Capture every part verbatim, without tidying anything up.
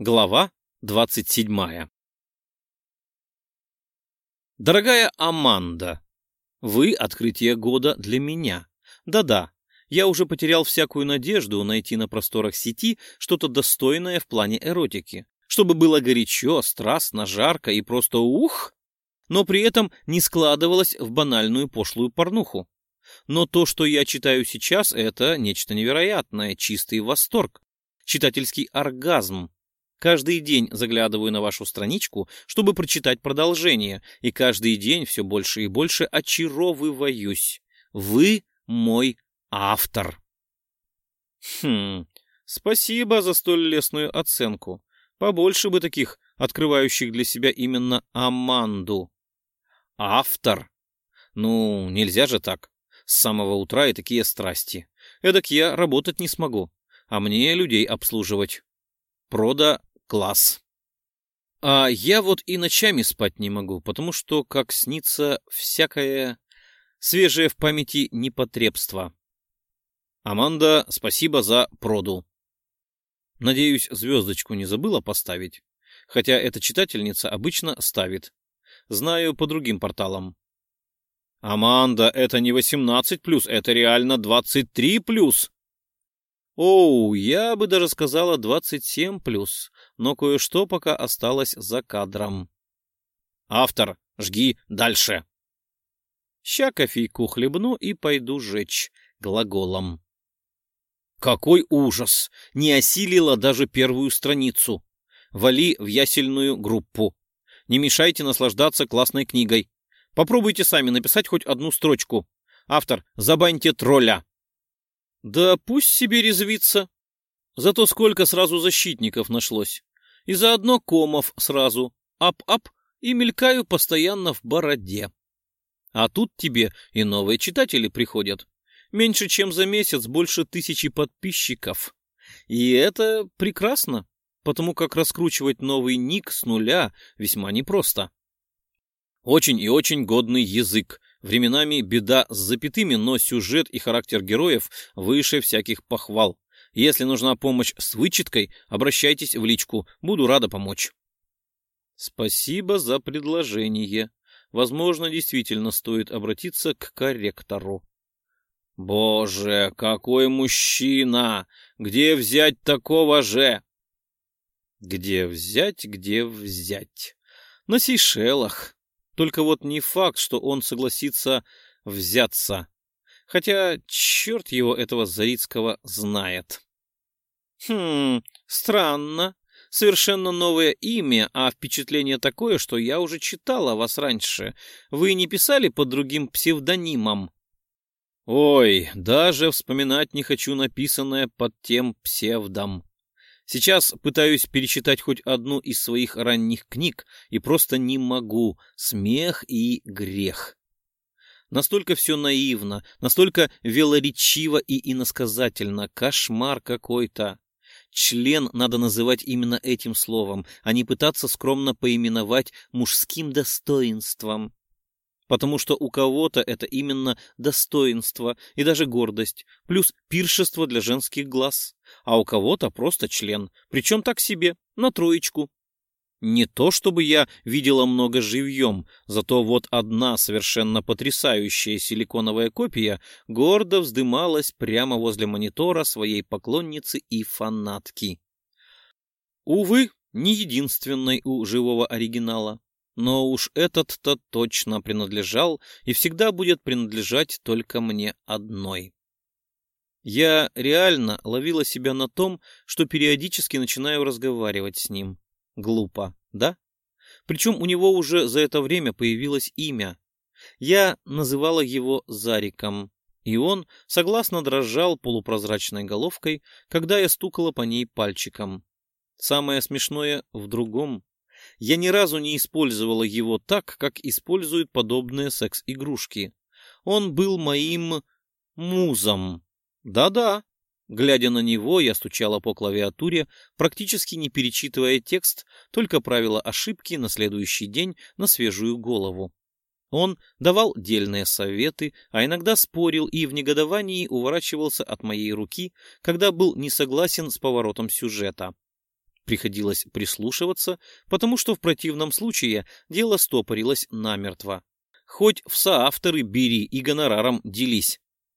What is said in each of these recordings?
Глава двадцать седьмая. Дорогая Аманда, вы — открытие года для меня. Да-да, я уже потерял всякую надежду найти на просторах сети что-то достойное в плане эротики, чтобы было горячо, страстно, жарко и просто ух, но при этом не складывалось в банальную пошлую порнуху. Но то, что я читаю сейчас, это нечто невероятное, чистый восторг, читательский оргазм. Каждый день заглядываю на вашу страничку, чтобы прочитать продолжение, и каждый день все больше и больше очаровываюсь. Вы мой автор. Хм, спасибо за столь лестную оценку. Побольше бы таких, открывающих для себя именно Аманду. Автор? Ну, нельзя же так. С самого утра и такие страсти. Эдак я работать не смогу, а мне людей обслуживать. Прода класс. А я вот и ночами спать не могу, потому что, как снится, всякое свежее в памяти непотребство. Аманда, спасибо за проду. Надеюсь, звездочку не забыла поставить, хотя эта читательница обычно ставит. Знаю по другим порталам. Аманда, это не восемнадцать плюс, это реально двадцать три плюс. Оу, я бы даже сказала двадцать семь плюс, но кое-что пока осталось за кадром. Автор, жги дальше. Ща кофейку хлебну и пойду жечь глаголом. Какой ужас! Не осилила даже первую страницу. Вали в ясельную группу. Не мешайте наслаждаться классной книгой. Попробуйте сами написать хоть одну строчку. Автор, забаньте тролля. Да пусть себе резвится. Зато сколько сразу защитников нашлось. И заодно комов сразу. Ап-ап, и мелькаю постоянно в бороде. А тут тебе и новые читатели приходят. Меньше чем за месяц больше тысячи подписчиков. И это прекрасно, потому как раскручивать новый ник с нуля весьма непросто. Очень и очень годный язык. Временами беда с запятыми, но сюжет и характер героев выше всяких похвал. Если нужна помощь с вычеткой, обращайтесь в личку. Буду рада помочь. Спасибо за предложение. Возможно, действительно стоит обратиться к корректору. Боже, какой мужчина! Где взять такого же? Где взять, где взять? На Сейшелах. Только вот не факт, что он согласится взяться. Хотя черт его этого Зарицкого знает. Хм, странно. Совершенно новое имя, а впечатление такое, что я уже читала вас раньше. Вы не писали под другим псевдонимом? Ой, даже вспоминать не хочу написанное под тем псевдом. Сейчас пытаюсь перечитать хоть одну из своих ранних книг и просто не могу. Смех и грех. Настолько все наивно, настолько велоречиво и иносказательно. Кошмар какой-то. Член надо называть именно этим словом, а не пытаться скромно поименовать мужским достоинством. Потому что у кого-то это именно достоинство и даже гордость, плюс пиршество для женских глаз, а у кого-то просто член, причем так себе, на троечку. Не то чтобы я видела много живьем, зато вот одна совершенно потрясающая силиконовая копия гордо вздымалась прямо возле монитора своей поклонницы и фанатки. Увы, не единственной у живого оригинала. Но уж этот-то точно принадлежал и всегда будет принадлежать только мне одной. Я реально ловила себя на том, что периодически начинаю разговаривать с ним. Глупо, да? Причем у него уже за это время появилось имя. Я называла его Зариком, и он согласно дрожал полупрозрачной головкой, когда я стукала по ней пальчиком. Самое смешное в другом. Я ни разу не использовала его так, как используют подобные секс-игрушки. Он был моим музом. Да-да. Глядя на него, я стучала по клавиатуре, практически не перечитывая текст, только правила ошибки на следующий день на свежую голову. Он давал дельные советы, а иногда спорил и в негодовании уворачивался от моей руки, когда был не согласен с поворотом сюжета. Приходилось прислушиваться, потому что в противном случае дело стопорилось намертво. Хоть в соавторы бери и гонораром делись.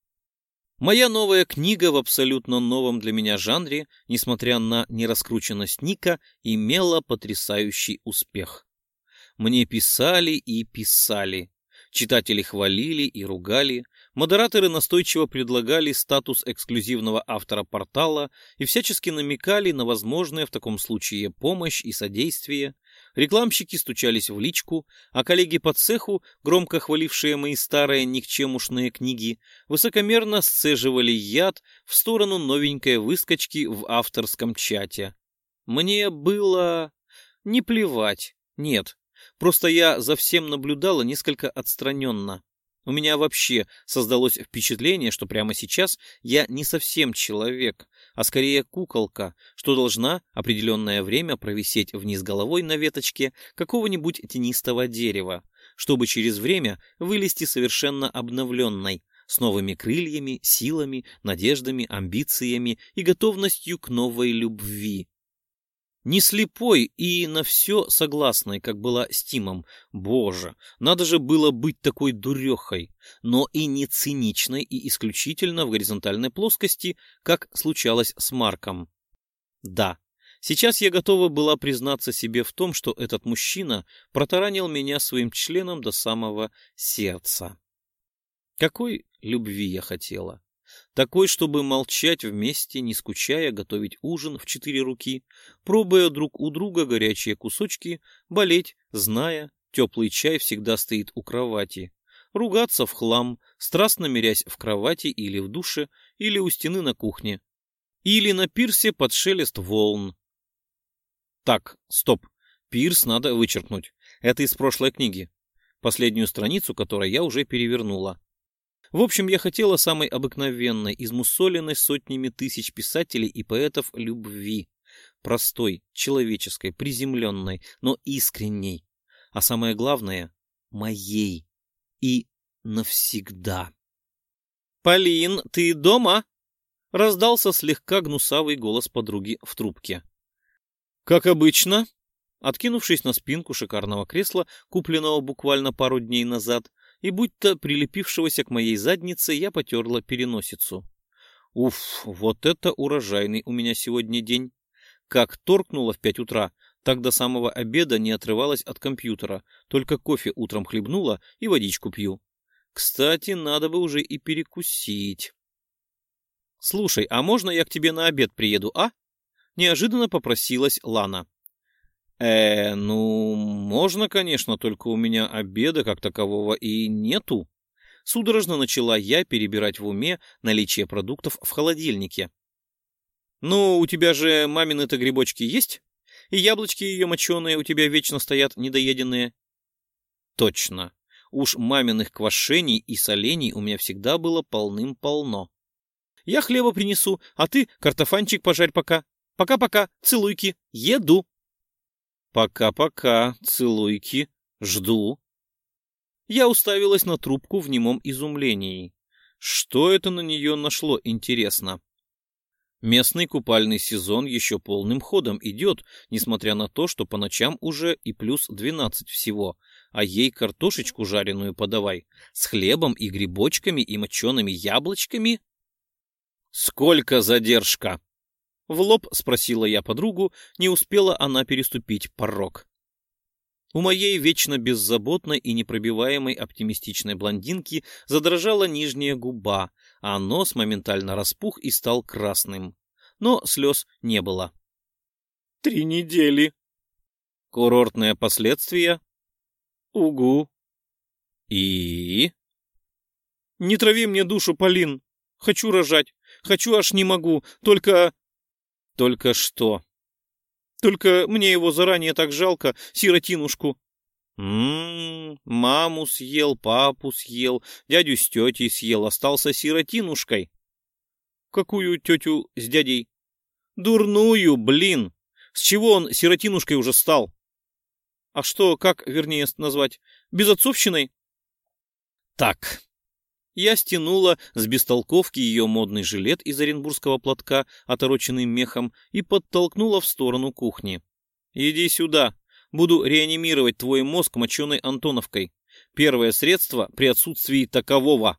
Моя новая книга в абсолютно новом для меня жанре, несмотря на нераскрученность Ника, имела потрясающий успех. Мне писали и писали. Читатели хвалили и ругали. Модераторы настойчиво предлагали статус эксклюзивного автора портала и всячески намекали на возможное в таком случае помощь и содействие. Рекламщики стучались в личку, а коллеги по цеху, громко хвалившие мои старые никчемушные книги, высокомерно сцеживали яд в сторону новенькой выскочки в авторском чате. Мне было не плевать, нет. Просто я за всем наблюдала несколько отстраненно. У меня вообще создалось впечатление, что прямо сейчас я не совсем человек, а скорее куколка, что должна определенное время провисеть вниз головой на веточке какого-нибудь тенистого дерева, чтобы через время вылезти совершенно обновленной, с новыми крыльями, силами, надеждами, амбициями и готовностью к новой любви. Не слепой и на все согласной, как была с Тимом. Боже, надо же было быть такой дурехой, но и не циничной и исключительно в горизонтальной плоскости, как случалось с Марком. Да, сейчас я готова была признаться себе в том, что этот мужчина протаранил меня своим членом до самого сердца. Какой любви я хотела? Такой, чтобы молчать вместе, не скучая, готовить ужин в четыре руки, пробуя друг у друга горячие кусочки, болеть, зная, теплый чай всегда стоит у кровати, ругаться в хлам, страстно мирясь в кровати или в душе, или у стены на кухне, или на пирсе под шелест волн. Так, стоп, пирс надо вычеркнуть. Это из прошлой книги, последнюю страницу которой я уже перевернула. В общем, я хотела самой обыкновенной, измусоленной сотнями тысяч писателей и поэтов любви. Простой, человеческой, приземленной, но искренней. А самое главное — моей. И навсегда. «Полин, ты дома?» — раздался слегка гнусавый голос подруги в трубке. «Как обычно», откинувшись на спинку шикарного кресла, купленного буквально пару дней назад, и будто прилепившегося к моей заднице, я потерла переносицу. Уф, вот это урожайный у меня сегодня день. Как торкнула в пять утра, так до самого обеда не отрывалась от компьютера, только кофе утром хлебнула и водичку пью. Кстати, надо бы уже и перекусить. «Слушай, а можно я к тебе на обед приеду, а?» Неожиданно попросилась Лана. Э, ну, можно, конечно, только у меня обеда как такового и нету. Судорожно начала я перебирать в уме наличие продуктов в холодильнике. Ну, у тебя же мамины-то грибочки есть? И яблочки ее моченые у тебя вечно стоят недоеденные. Точно. Уж маминых квашений и солений у меня всегда было полным-полно. Я хлеба принесу, а ты картофанчик пожарь пока. Пока-пока, целуйки, еду. Пока-пока, целуйки, жду. Я уставилась на трубку в немом изумлении. Что это на нее нашло, интересно? Местный купальный сезон еще полным ходом идет, несмотря на то, что по ночам уже и плюс двенадцать всего, а ей картошечку жареную подавай, с хлебом и грибочками и мочеными яблочками. Сколько задержка? В лоб спросила я подругу, не успела она переступить порог. У моей вечно беззаботной и непробиваемой оптимистичной блондинки задрожала нижняя губа, а нос моментально распух и стал красным. Но слез не было. Три недели. Курортные последствия? Угу. И? Не трави мне душу, Полин. Хочу рожать. Хочу, аж не могу. Только... Только что? Только мне его заранее так жалко, сиротинушку. М-м, маму съел, папу съел, дядю с тетей съел, остался сиротинушкой. Какую тетю с дядей? Дурную, блин! С чего он сиротинушкой уже стал? А что, как, вернее, назвать? Безотцовщиной? Так. Я стянула с бестолковки ее модный жилет из оренбургского платка, отороченный мехом, и подтолкнула в сторону кухни. «Иди сюда. Буду реанимировать твой мозг моченой Антоновкой. Первое средство при отсутствии такового».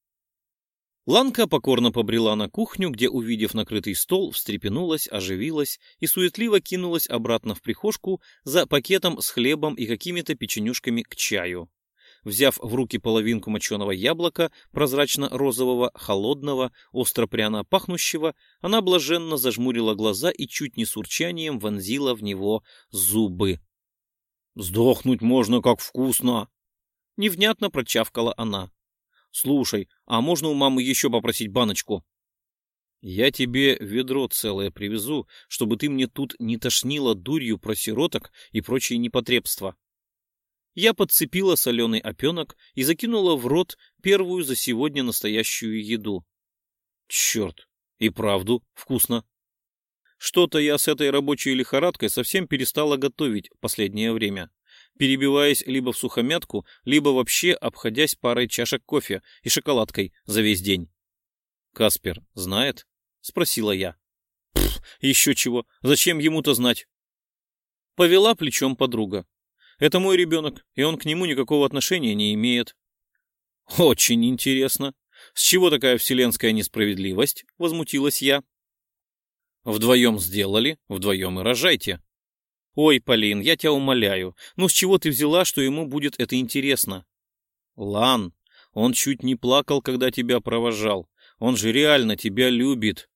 Ланка покорно побрела на кухню, где, увидев накрытый стол, встрепенулась, оживилась и суетливо кинулась обратно в прихожку за пакетом с хлебом и какими-то печенюшками к чаю. Взяв в руки половинку моченого яблока, прозрачно-розового, холодного, остро-пряно пахнущего, она блаженно зажмурила глаза и чуть не с урчанием вонзила в него зубы. «Сдохнуть можно, как вкусно!» — невнятно прочавкала она. «Слушай, а можно у мамы еще попросить баночку?» «Я тебе ведро целое привезу, чтобы ты мне тут не тошнила дурью про сироток и прочие непотребства». Я подцепила соленый опенок и закинула в рот первую за сегодня настоящую еду. Черт, и правду вкусно. Что-то я с этой рабочей лихорадкой совсем перестала готовить в последнее время, перебиваясь либо в сухомятку, либо вообще обходясь парой чашек кофе и шоколадкой за весь день. «Каспер знает?» — спросила я. «Пф, еще чего, зачем ему-то знать?» Повела плечом подруга. «Это мой ребенок, и он к нему никакого отношения не имеет». «Очень интересно. С чего такая вселенская несправедливость?» — возмутилась я. «Вдвоем сделали, вдвоем и рожайте». «Ой, Полин, я тебя умоляю, ну с чего ты взяла, что ему будет это интересно?» «Лан, он чуть не плакал, когда тебя провожал. Он же реально тебя любит».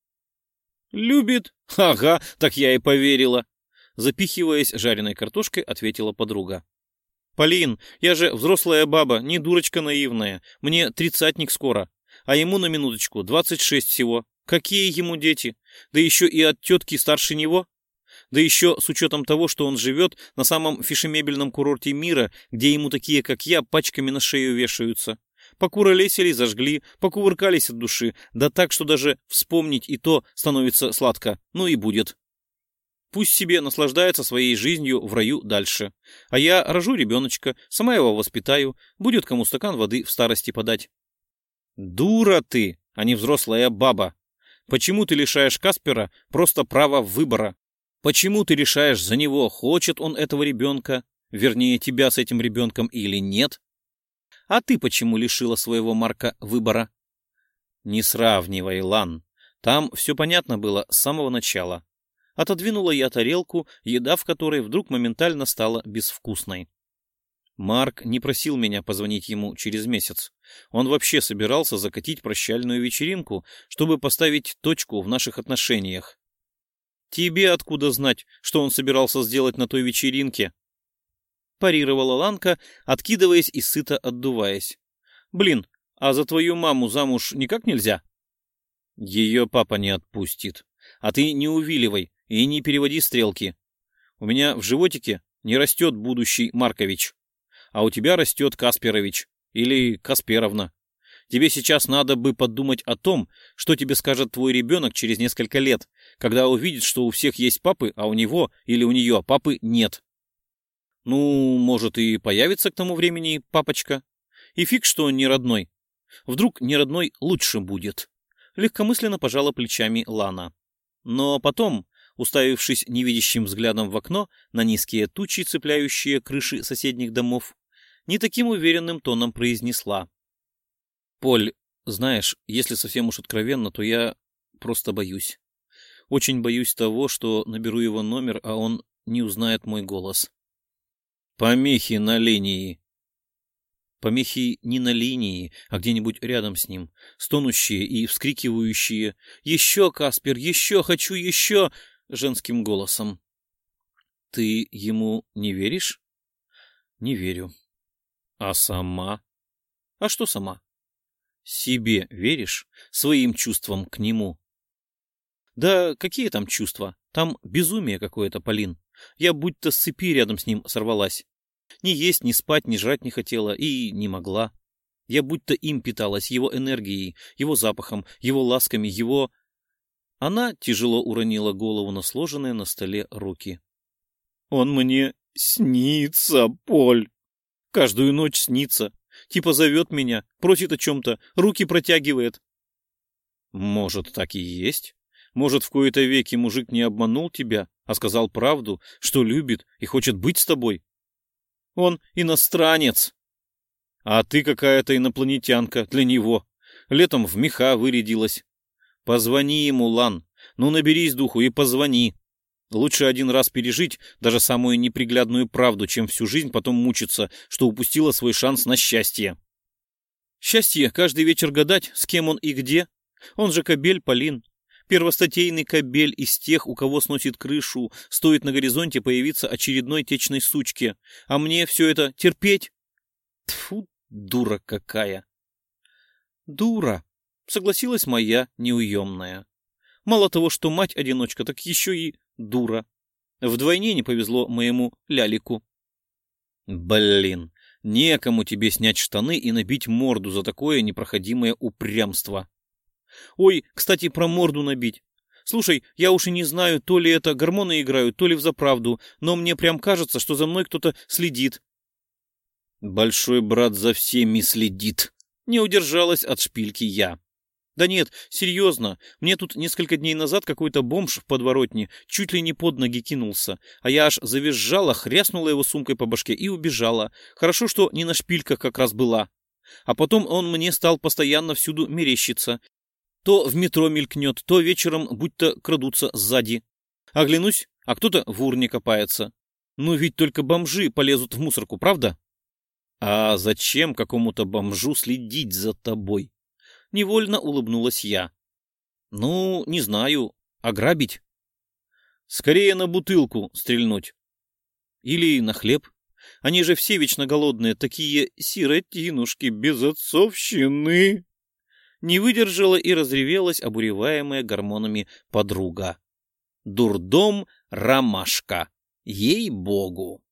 «Любит? Ага, так я и поверила». Запихиваясь жареной картошкой, ответила подруга. «Полин, я же взрослая баба, не дурочка наивная. Мне тридцатник скоро, а ему на минуточку двадцать шесть всего. Какие ему дети? Да еще и от тетки старше него. Да еще с учетом того, что он живет на самом фешемебельном курорте мира, где ему такие, как я, пачками на шею вешаются. Покуролесили, зажгли, покувыркались от души, да так, что даже вспомнить и то становится сладко, ну и будет. Пусть себе наслаждается своей жизнью в раю дальше. А я рожу ребеночка, сама его воспитаю, будет кому стакан воды в старости подать». «Дура ты, а не взрослая баба. Почему ты лишаешь Каспера просто права выбора? Почему ты решаешь за него, хочет он этого ребенка, вернее, тебя с этим ребенком или нет? А ты почему лишила своего Марка выбора?» «Не сравнивай, Лан. Там все понятно было с самого начала». Отодвинула я тарелку, еда в которой вдруг моментально стала безвкусной. Марк не просил меня позвонить ему через месяц. Он вообще собирался закатить прощальную вечеринку, чтобы поставить точку в наших отношениях. «Тебе откуда знать, что он собирался сделать на той вечеринке?» Парировала Ланка, откидываясь и сыто отдуваясь. «Блин, а за твою маму замуж никак нельзя?» «Ее папа не отпустит. А ты не увиливай и не переводи стрелки. У меня в животике не растет будущий Маркович, а у тебя растет Касперович или Касперовна. Тебе сейчас надо бы подумать о том, что тебе скажет твой ребенок через несколько лет, когда увидит, что у всех есть папы, а у него или у нее папы нет. Ну, может, и появится к тому времени папочка. И фиг, что он не родной. Вдруг не родной лучше будет». Легкомысленно пожала плечами Лана. Но потом, уставившись невидящим взглядом в окно на низкие тучи, цепляющие крыши соседних домов, не таким уверенным тоном произнесла: «Поль, знаешь, если совсем уж откровенно, то я просто боюсь. Очень боюсь того, что наберу его номер, а он не узнает мой голос». «Помехи на линии». Помехи не на линии, а где-нибудь рядом с ним, стонущие и вскрикивающие «Еще, Каспер, еще, хочу еще!» женским голосом. «Ты ему не веришь?» «Не верю». «А сама?» «А что сама?» «Себе веришь? Своим чувствам к нему?» «Да какие там чувства? Там безумие какое-то, Полин. Я будто с цепи рядом с ним сорвалась. Ни есть, ни спать, ни жрать не хотела и не могла. Я будто им питалась, его энергией, его запахом, его ласками, его...» Она тяжело уронила голову на сложенные на столе руки. «Он мне снится, Поль. Каждую ночь снится. Типа зовет меня, просит о чем-то, руки протягивает. Может, так и есть? Может, в кои-то веки мужик не обманул тебя, а сказал правду, что любит и хочет быть с тобой? Он иностранец. А ты какая-то инопланетянка для него. Летом в меха вырядилась. Позвони ему, Лан. Ну, наберись духу и позвони. Лучше один раз пережить даже самую неприглядную правду, чем всю жизнь потом мучиться, что упустила свой шанс на счастье. Счастье каждый вечер гадать, с кем он и где. Он же кобель Полин. Первостатейный кобель из тех, у кого сносит крышу, стоит на горизонте появиться очередной течной сучке. А мне все это терпеть? Тьфу, дура какая. Дура, согласилась моя неуемная. Мало того, что мать-одиночка, так еще и дура. Вдвойне не повезло моему лялику. Блин, некому тебе снять штаны и набить морду за такое непроходимое упрямство. Ой, кстати, про морду набить. Слушай, я уж и не знаю, то ли это гормоны играют, то ли взаправду, но мне прям кажется, что за мной кто-то следит. Большой брат за всеми следит. Не удержалась от шпильки я. Да нет, серьезно, мне тут несколько дней назад какой-то бомж в подворотне чуть ли не под ноги кинулся, а я аж завизжала, хряснула его сумкой по башке и убежала. Хорошо, что не на шпильках как раз была. А потом он мне стал постоянно всюду мерещиться. То в метро мелькнет, то вечером будто крадутся сзади. Оглянусь, а кто-то в урне копается. Ну ведь только бомжи полезут в мусорку, правда? А зачем какому-то бомжу следить за тобой? Невольно улыбнулась я. Ну, не знаю, ограбить? Скорее на бутылку стрельнуть. Или на хлеб. Они же все вечно голодные, такие сиротинушки без отцовщины. Не выдержала и разревелась обуреваемая гормонами подруга. Дурдом ромашка. Ей-богу.